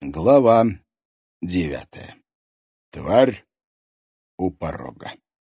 Глава 9. Тварь у порога.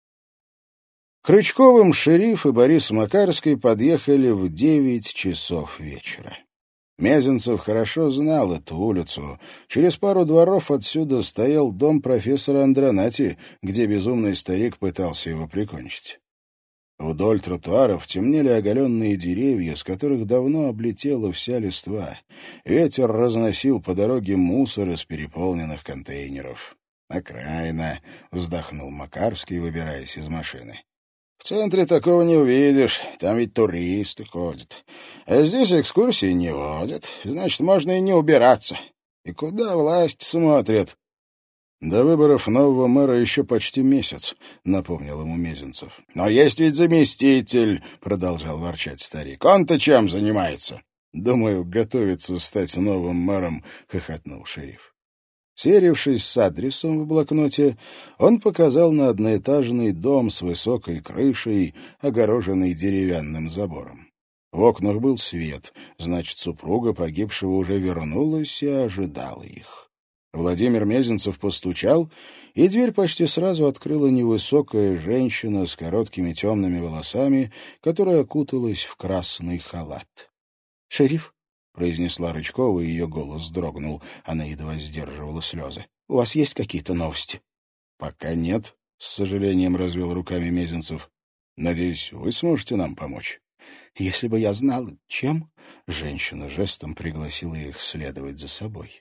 К Рычковым шериф и Борис Макарский подъехали в 9 часов вечера. Мезенцев хорошо знал эту улицу. Через пару дворов отсюда стоял дом профессора Андронати, где безумный старик пытался его прикончить. Вдоль тротуаров темнели оголенные деревья, с которых давно облетела вся листва. Ветер разносил по дороге мусор из переполненных контейнеров. «Окраина», — вздохнул Макарский, выбираясь из машины. «В центре такого не увидишь, там ведь туристы ходят. А здесь экскурсии не водят, значит, можно и не убираться. И куда власть смотрит?» «До выборов нового мэра еще почти месяц», — напомнил ему Мезенцев. «Но есть ведь заместитель», — продолжал ворчать старик. «Он-то чем занимается?» «Думаю, готовится стать новым мэром», — хохотнул шериф. Сверившись с адресом в блокноте, он показал на одноэтажный дом с высокой крышей, огороженный деревянным забором. В окнах был свет, значит, супруга погибшего уже вернулась и ожидала их. Владимир Мезенцев постучал, и дверь почти сразу открыла невысокая женщина с короткими темными волосами, которая окуталась в красный халат. «Шериф», — произнесла Рычкова, и ее голос дрогнул. Она едва сдерживала слезы. «У вас есть какие-то новости?» «Пока нет», — с сожалением развел руками Мезенцев. «Надеюсь, вы сможете нам помочь?» «Если бы я знала, чем...» — женщина жестом пригласила их следовать за собой.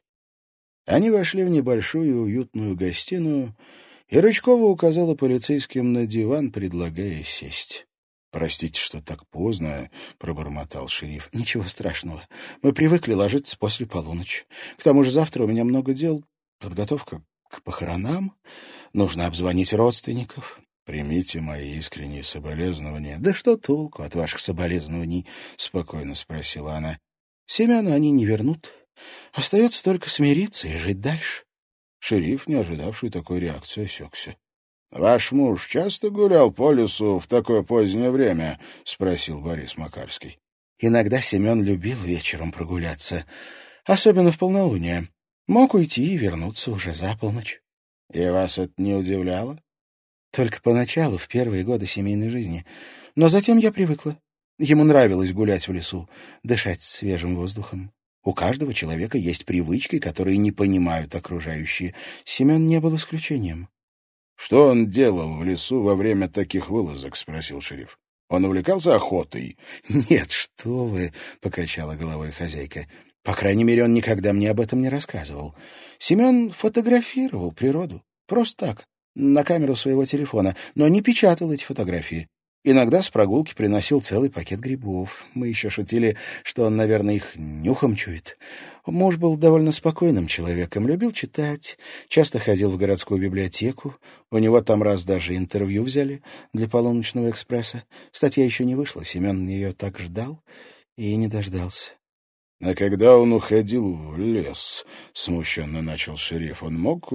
Они вошли в небольшую уютную гостиную, и Рычкова указала полицейским на диван, предлагая сесть. «Простите, что так поздно», — пробормотал шериф. «Ничего страшного. Мы привыкли ложиться после полуночи. К тому же завтра у меня много дел. Подготовка к похоронам. Нужно обзвонить родственников». «Примите мои искренние соболезнования». «Да что толку от ваших соболезнований?» — спокойно спросила она. «Семена они не вернут. Остается только смириться и жить дальше». Шериф, не ожидавший такой реакции, осекся. «Ваш муж часто гулял по лесу в такое позднее время?» — спросил Борис Макарский. «Иногда Семен любил вечером прогуляться, особенно в полнолуние. Мог уйти и вернуться уже за полночь». «И вас это не удивляло?» «Только поначалу, в первые годы семейной жизни. Но затем я привыкла. Ему нравилось гулять в лесу, дышать свежим воздухом. У каждого человека есть привычки, которые не понимают окружающие. Семен не был исключением». «Что он делал в лесу во время таких вылазок?» — спросил шериф. «Он увлекался охотой?» «Нет, что вы!» — покачала головой хозяйка. «По крайней мере, он никогда мне об этом не рассказывал. Семен фотографировал природу. Просто так, на камеру своего телефона, но не печатал эти фотографии. Иногда с прогулки приносил целый пакет грибов. Мы еще шутили, что он, наверное, их нюхом чует. Муж был довольно спокойным человеком, любил читать, часто ходил в городскую библиотеку. У него там раз даже интервью взяли для «Полуночного экспресса». Статья еще не вышла, Семен ее так ждал и не дождался. «А когда он уходил в лес, — смущенно начал шериф, — он мог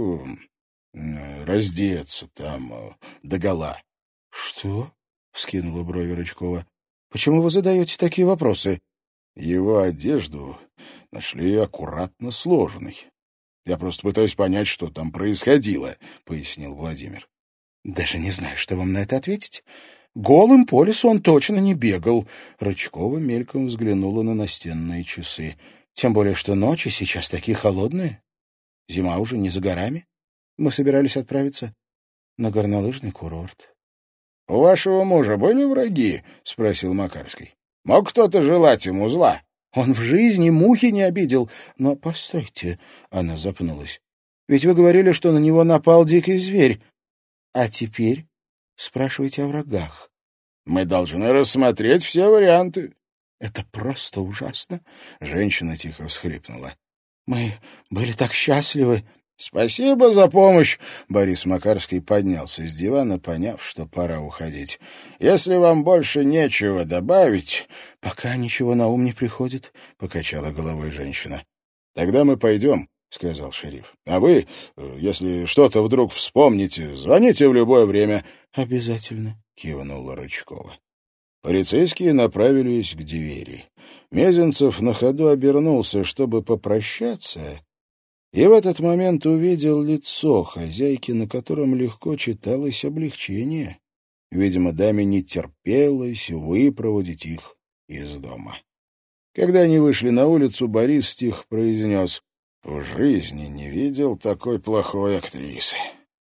раздеться там догола?» «Что?» — вскинула брови Рычкова. «Почему вы задаете такие вопросы?» «Его одежду нашли аккуратно сложенной. Я просто пытаюсь понять, что там происходило», — пояснил Владимир. «Даже не знаю, что вам на это ответить. Голым по лесу он точно не бегал». Рычкова мельком взглянула на настенные часы. «Тем более, что ночи сейчас такие холодные. Зима уже не за горами. Мы собирались отправиться на горнолыжный курорт». «У вашего мужа были враги?» — спросил Макарский. «Мог кто-то желать ему зла?» «Он в жизни мухи не обидел. Но постойте», — она запнулась. «Ведь вы говорили, что на него напал дикий зверь. А теперь спрашиваете о врагах». «Мы должны рассмотреть все варианты». «Это просто ужасно», — женщина тихо всхлипнула. «Мы были так счастливы». «Спасибо за помощь!» Борис Макарский поднялся с дивана, поняв, что пора уходить. «Если вам больше нечего добавить...» «Пока ничего на ум не приходит», — покачала головой женщина. «Тогда мы пойдем», — сказал шериф. «А вы, если что-то вдруг вспомните, звоните в любое время». «Обязательно», — кивнула Рычкова. Полицейские направились к двери. Мезенцев на ходу обернулся, чтобы попрощаться, И в этот момент увидел лицо хозяйки, на котором легко читалось облегчение. Видимо, даме не терпелось выпроводить их из дома. Когда они вышли на улицу, Борис тихо произнес: «В жизни не видел такой плохой актрисы.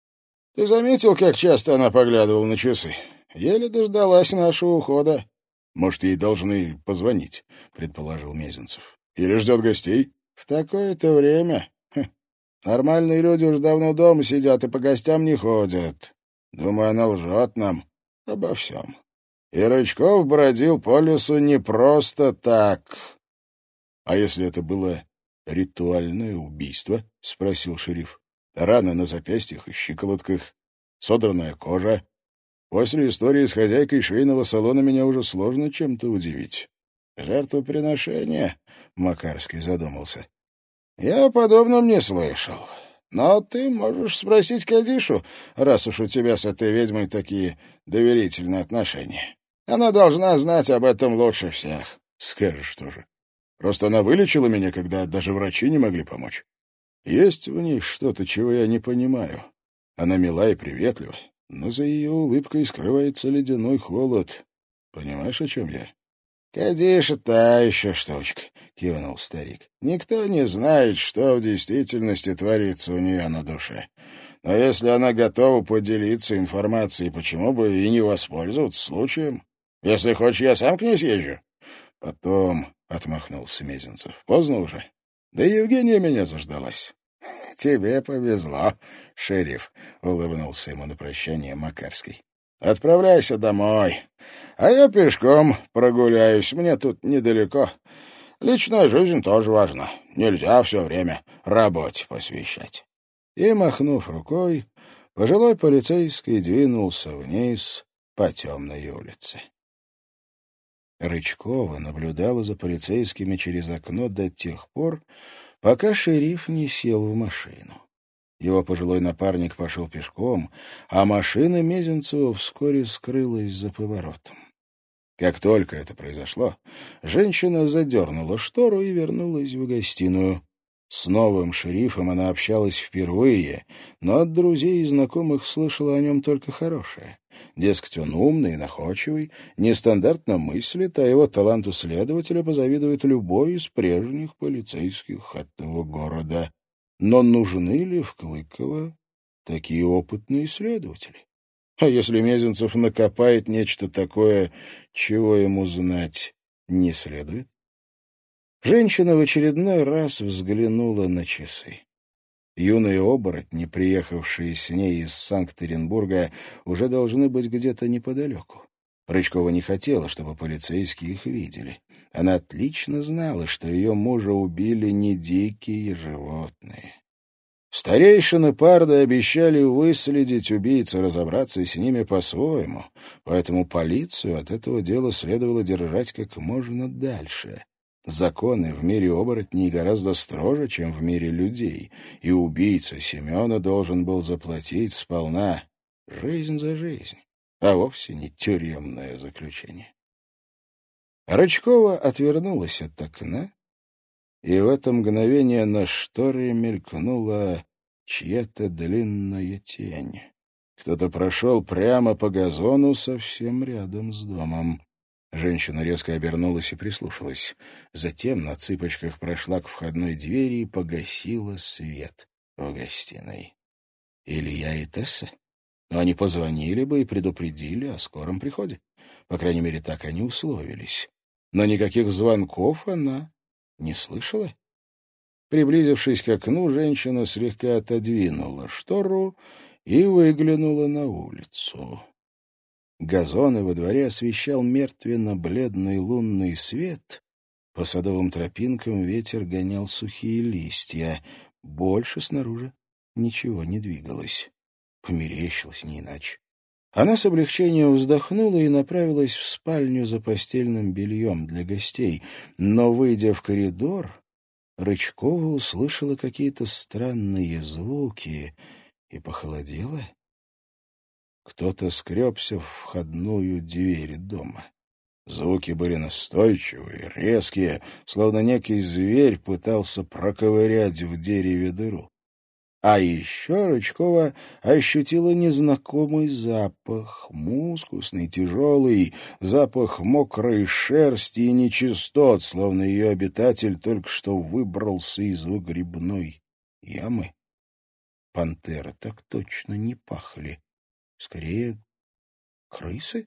Ты заметил, как часто она поглядывала на часы? Еле дождалась нашего ухода». «Может, ей должны позвонить», — предположил Мезенцев. «Или ждет гостей?» «В такое-то время. Нормальные люди уж давно дома сидят и по гостям не ходят. Думаю, она лжет нам обо всем. И Рычков бродил по лесу не просто так». «А если это было ритуальное убийство?» — спросил шериф. «Раны на запястьях и щиколотках, содранная кожа. После истории с хозяйкой швейного салона меня уже сложно чем-то удивить». «Жертвоприношение?» — Макарский задумался. «Я о подобном не слышал. Но ты можешь спросить Кадишу, раз уж у тебя с этой ведьмой такие доверительные отношения. Она должна знать об этом лучше всех». «Скажешь тоже. Просто она вылечила меня, когда даже врачи не могли помочь. Есть в ней что-то, чего я не понимаю. Она мила и приветлива, но за ее улыбкой скрывается ледяной холод. Понимаешь, о чем я?» «Кадиша та еще штучка», — кивнул старик. «Никто не знает, что в действительности творится у нее на душе. Но если она готова поделиться информацией, почему бы и не воспользоваться случаем? Если хочешь, я сам к ней съезжу». «Потом», — отмахнулся Мезенцев, — «поздно уже. Да и Евгения меня заждалась». «Тебе повезло, шериф», — улыбнулся ему на прощание Макарский. «Отправляйся домой, а я пешком прогуляюсь, мне тут недалеко. Личная жизнь тоже важна, нельзя все время работе посвящать». И, махнув рукой, пожилой полицейский двинулся вниз по темной улице. Рычкова наблюдала за полицейскими через окно до тех пор, пока шериф не сел в машину. Его пожилой напарник пошел пешком, а машина Мезенцева вскоре скрылась за поворотом. Как только это произошло, женщина задернула штору и вернулась в гостиную. С новым шерифом она общалась впервые, но от друзей и знакомых слышала о нем только хорошее. Дескать, он умный и находчивый, нестандартно мыслит, а его таланту следователя позавидует любой из прежних полицейских этого города. Но нужны ли в Клыково такие опытные следователи? А если Мезенцев накопает нечто такое, чего ему знать не следует? Женщина в очередной раз взглянула на часы. Юные оборотни, приехавшие с ней из Санкт-Петербурга, уже должны быть где-то неподалеку. Рычкова не хотела, чтобы полицейские их видели. Она отлично знала, что ее мужа убили не дикие животные. Старейшины Парды обещали выследить убийц и разобраться с ними по-своему, поэтому полицию от этого дела следовало держать как можно дальше. Законы в мире оборотней гораздо строже, чем в мире людей, и убийца Семена должен был заплатить сполна жизнь за жизнь, а вовсе не тюремное заключение. Рычкова отвернулась от окна, и в это мгновение на шторе мелькнула чья-то длинная тень. Кто-то прошел прямо по газону совсем рядом с домом. Женщина резко обернулась и прислушалась. Затем на цыпочках прошла к входной двери и погасила свет в гостиной. Илья и Тесса? Но они позвонили бы и предупредили о скором приходе. По крайней мере, так они условились. Но никаких звонков она не слышала. Приблизившись к окну, женщина слегка отодвинула штору и выглянула на улицу. Газоны во дворе освещал мертвенно-бледный лунный свет. По садовым тропинкам ветер гонял сухие листья. Больше снаружи ничего не двигалось. Померещилось не иначе. Она с облегчением вздохнула и направилась в спальню за постельным бельем для гостей. Но, выйдя в коридор, Рычкова услышала какие-то странные звуки и похолодела. Кто-то скребся в входную дверь дома. Звуки были настойчивые, резкие, словно некий зверь пытался проковырять в дереве дыру. А еще Рычкова ощутила незнакомый запах, мускусный, тяжелый, запах мокрой шерсти и нечистот, словно ее обитатель только что выбрался из выгребной ямы. Пантеры так точно не пахли. Скорее, крысы?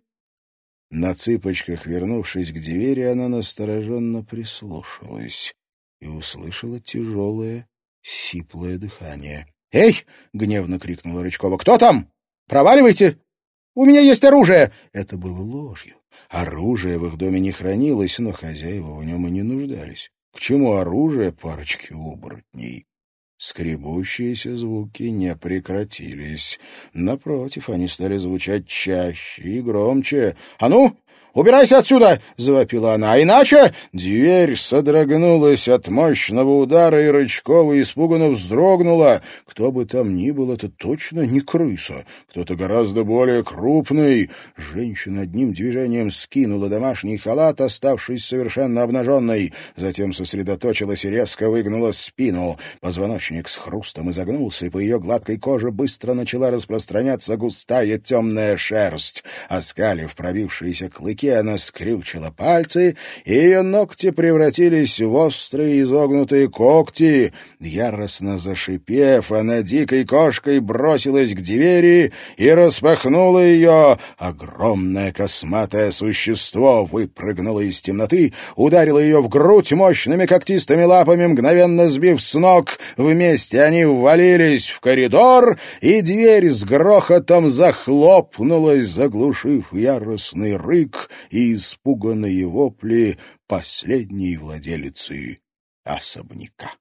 На цыпочках, вернувшись к двери, она настороженно прислушалась и услышала тяжелое, сиплое дыхание. «Эй!» — гневно крикнула Рычкова. «Кто там? Проваливайте! У меня есть оружие!» Это было ложью. Оружия в их доме не хранилось, но хозяева в нем и не нуждались. К чему оружие парочки оборотней? Скребущиеся звуки не прекратились. Напротив, они стали звучать чаще и громче. «А ну, убирайся отсюда!» — завопила она. «А иначе...» Дверь содрогнулась от мощного удара, и Рычкова испуганно вздрогнула. Кто бы там ни был, это точно не крыса. Кто-то гораздо более крупный. Женщина одним движением скинула домашний халат, оставшись совершенно обнаженной. Затем сосредоточилась и резко выгнула спину. Позвоночник с хрустом изогнулся, и по ее гладкой коже быстро начала распространяться густая темная шерсть. Оскалив пробившиеся клыки, она скрючила пальцы, и ее ногти превратились в острые изогнутые когти. Яростно зашипев, она дикой кошкой бросилась к двери и распахнула ее. Огромное косматое существо выпрыгнуло из темноты, ударило ее в грудь мощными когтистыми лапами, мгновенно сбив с ног. Вместе они ввалились в коридор, и дверь с грохотом захлопнулась, заглушив яростный рык и испуганные вопли последней владелицы особняка.